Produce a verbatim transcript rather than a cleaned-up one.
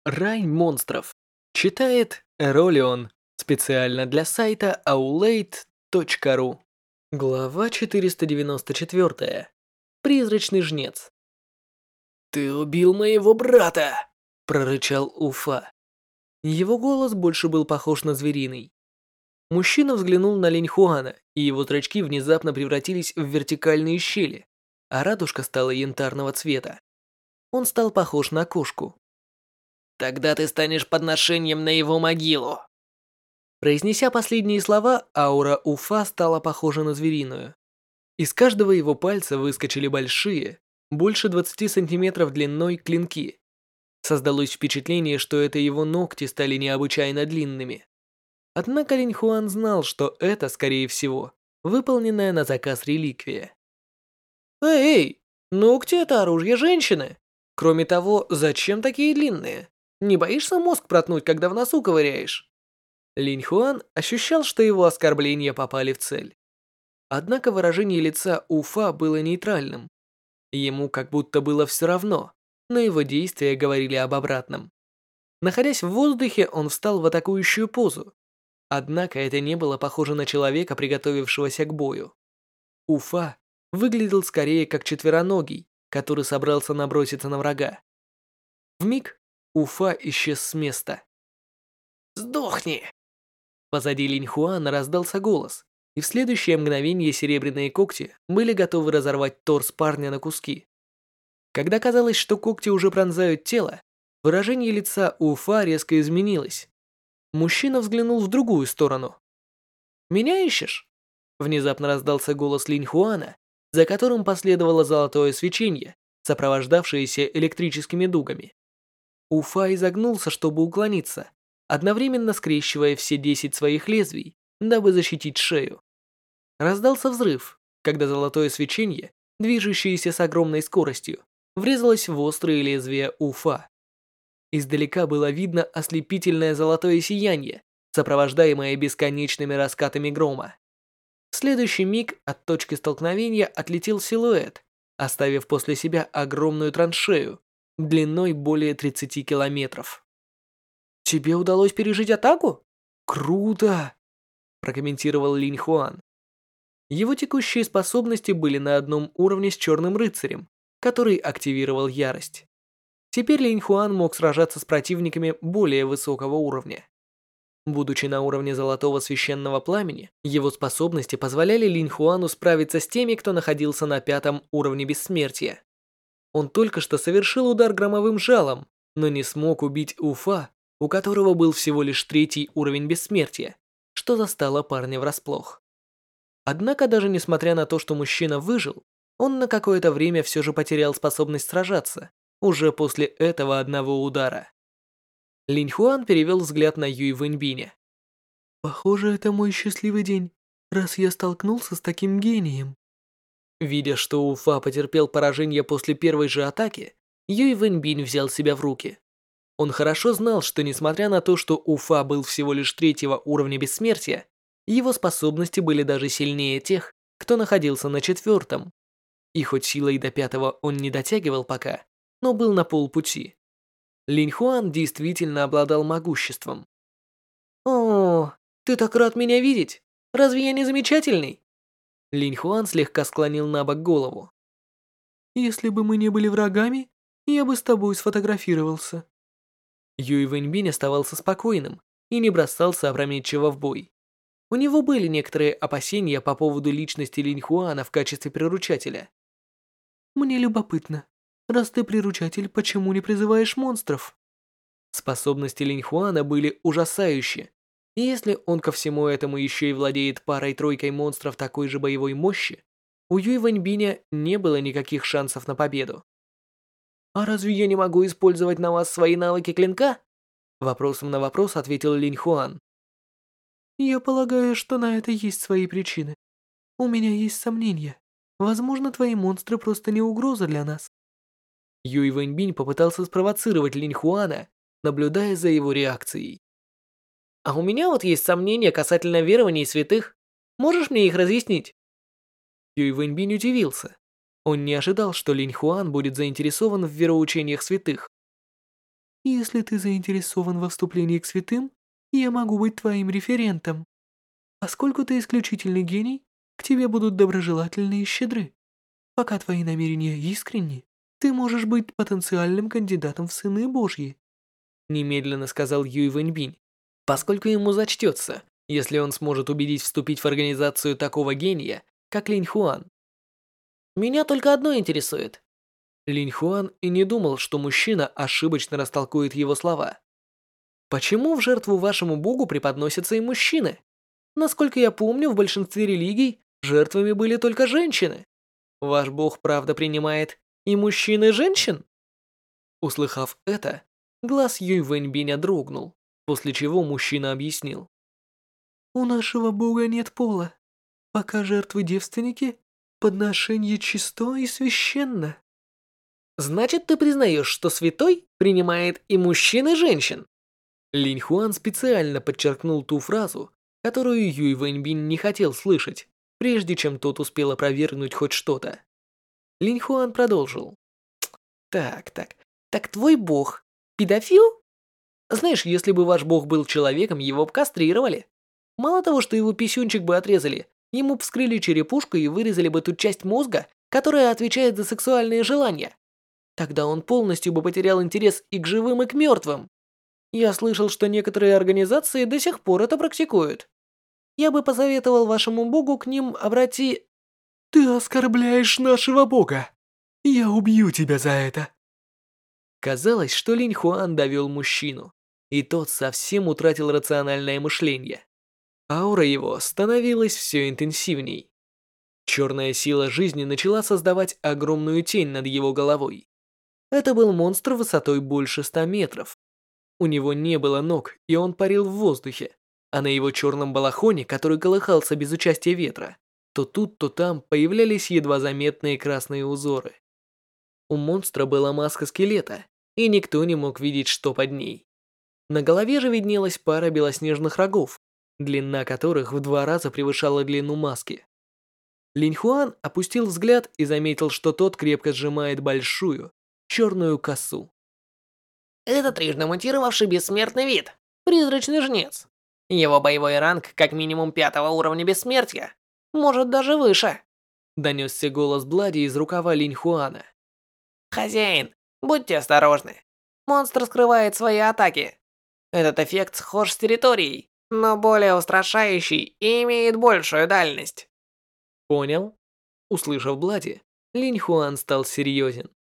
Рай монстров. Читает Эролион. Специально для сайта аулейт точка ру. Глава четыреста девяносто четыре. Призрачный жнец. «Ты убил моего брата!» – прорычал Уфа. Его голос больше был похож на звериный. Мужчина взглянул на Линь Хуана, и его зрачки внезапно превратились в вертикальные щели, а радужка стала янтарного цвета. Он стал похож на кошку. «Тогда ты станешь подношением на его могилу!» Произнеся последние слова, аура Уфа стала похожа на звериную. Из каждого его пальца выскочили большие, больше двадцати сантиметров длиной клинки. Создалось впечатление, что это его ногти стали необычайно длинными. Однако Линь Хуан знал, что это, скорее всего, выполненная на заказ реликвия. «Эй, эй, ногти — это оружие женщины! Кроме того, зачем такие длинные? Не боишься мозг проткнуть, когда в носу ковыряешь?» Линь Хуан ощущал, что его оскорбления попали в цель. Однако выражение лица Уфа было нейтральным. Ему как будто было все равно, но его действия говорили об обратном. Находясь в воздухе, он встал в атакующую позу. Однако это не было похоже на человека, приготовившегося к бою. Уфа выглядел скорее как четвероногий, который собрался наброситься на врага. Вмиг Уфа исчез с места. «Сдохни!» Позади Линь Хуана раздался голос, и в следующее мгновение серебряные когти были готовы разорвать торс парня на куски. Когда казалось, что когти уже пронзают тело, выражение лица Уфа резко изменилось. Мужчина взглянул в другую сторону. «Меня ищешь?» Внезапно раздался голос Линь Хуана, за которым последовало золотое свечение, сопровождавшееся электрическими дугами. Уфа изогнулся, чтобы уклониться, одновременно скрещивая все десять своих лезвий, дабы защитить шею. Раздался взрыв, когда золотое свечение, движущееся с огромной скоростью, врезалось в острые лезвия Уфа. Издалека было видно ослепительное золотое сияние, сопровождаемое бесконечными раскатами грома. В следующий миг от точки столкновения отлетел силуэт, оставив после себя огромную траншею длиной более тридцати километров. «Тебе удалось пережить атаку? Круто!» – прокомментировал Линь Хуан. Его текущие способности были на одном уровне с Черным Рыцарем, который активировал ярость. Теперь Линь Хуан мог сражаться с противниками более высокого уровня. Будучи на уровне Золотого Священного Пламени, его способности позволяли Линь Хуану справиться с теми, кто находился на пятом уровне Бессмертия. Он только что совершил удар громовым жалом, но не смог убить Уфа, у которого был всего лишь третий уровень Бессмертия, что застало парня врасплох. Однако даже несмотря на то, что мужчина выжил, он на какое-то время все же потерял способность сражаться, уже после этого одного удара. Линь Хуан перевел взгляд на Юй Вэньбиня. «Похоже, это мой счастливый день, раз я столкнулся с таким гением». Видя, что Уфа потерпел поражение после первой же атаки, Юй Вэньбинь взял себя в руки. Он хорошо знал, что несмотря на то, что Уфа был всего лишь третьего уровня бессмертия, его способности были даже сильнее тех, кто находился на четвертом. И хоть силой до пятого он не дотягивал пока, но был на полпути. Линь Хуан действительно обладал могуществом. «О, ты так рад меня видеть! Разве я не замечательный?» Линь Хуан слегка склонил на бок голову. «Если бы мы не были врагами, я бы с тобой сфотографировался». Юй Вэньбинь оставался спокойным и не бросался опрометчиво в бой. У него были некоторые опасения по поводу личности Линь Хуана в качестве приручателя. «Мне любопытно, раз ты приручатель, почему не призываешь монстров?» Способности Линь Хуана были ужасающие, и если он ко всему этому еще и владеет парой-тройкой монстров такой же боевой мощи, у Юй Вэньбиня не было никаких шансов на победу. «А разве я не могу использовать на вас свои навыки клинка?» Вопросом на вопрос ответил Линь Хуан. «Я полагаю, что на это есть свои причины. У меня есть сомнения. Возможно, твои монстры просто не угроза для нас». Юй Вэньбинь попытался спровоцировать Линь Хуана, наблюдая за его реакцией. «А у меня вот есть сомнения касательно верований святых. Можешь мне их разъяснить?» Юй Вэньбинь удивился. Он не ожидал, что Линь Хуан будет заинтересован в вероучениях святых. Если ты заинтересован во вступлении к святым, я могу быть твоим референтом. Поскольку ты исключительный гений, к тебе будут доброжелательны и щедры. Пока твои намерения искренни, ты можешь быть потенциальным кандидатом в сыны Божьи. Немедленно сказал Юй Вэньбинь, поскольку ему зачтется, если он сможет убедить вступить в организацию такого гения, как Линь Хуан. Меня только одно интересует. Линь Хуан и не думал, что мужчина ошибочно растолкует его слова. Почему в жертву вашему богу преподносятся и мужчины? Насколько я помню, в большинстве религий жертвами были только женщины. Ваш бог правда принимает и мужчин, и женщин? Услыхав это, глаз Юй Вэньбиня дрогнул, после чего мужчина объяснил. У нашего бога нет пола. Пока жертвы девственники, подношение чисто и священно. Значит, ты признаешь, что святой принимает и мужчин, и женщин? Линь Хуан специально подчеркнул ту фразу, которую Юй Вэньбинь не хотел слышать, прежде чем тот успел опровергнуть хоть что-то. Линь Хуан продолжил. Так, так, так твой бог педофил? Знаешь, если бы ваш бог был человеком, его бы кастрировали. Мало того, что его писюнчик бы отрезали, ему бы вскрыли черепушку и вырезали бы ту часть мозга, которая отвечает за сексуальные желания. Тогда он полностью бы потерял интерес и к живым, и к мертвым. Я слышал, что некоторые организации до сих пор это практикуют. Я бы посоветовал вашему богу к ним обрати... Ты оскорбляешь нашего бога. Я убью тебя за это. Казалось, что Линь Хуан довел мужчину, и тот совсем утратил рациональное мышление. Аура его становилась все интенсивней. Черная сила жизни начала создавать огромную тень над его головой. Это был монстр высотой больше ста метров. У него не было ног, и он парил в воздухе, а на его черном балахоне, который колыхался без участия ветра, то тут, то там появлялись едва заметные красные узоры. У монстра была маска скелета, и никто не мог видеть, что под ней. На голове же виднелась пара белоснежных рогов, длина которых в два раза превышала длину маски. Линь Хуан опустил взгляд и заметил, что тот крепко сжимает большую, черную косу. Это трижды мутировавший бессмертный вид, призрачный жнец. Его боевой ранг как минимум пятого уровня бессмертия, может даже выше. Донесся голос Блади из рукава Линь Хуана. Хозяин, будьте осторожны. Монстр скрывает свои атаки. Этот эффект схож с территорией, но более устрашающий и имеет большую дальность. Понял? Услышав Блади, Линь Хуан стал серьезен.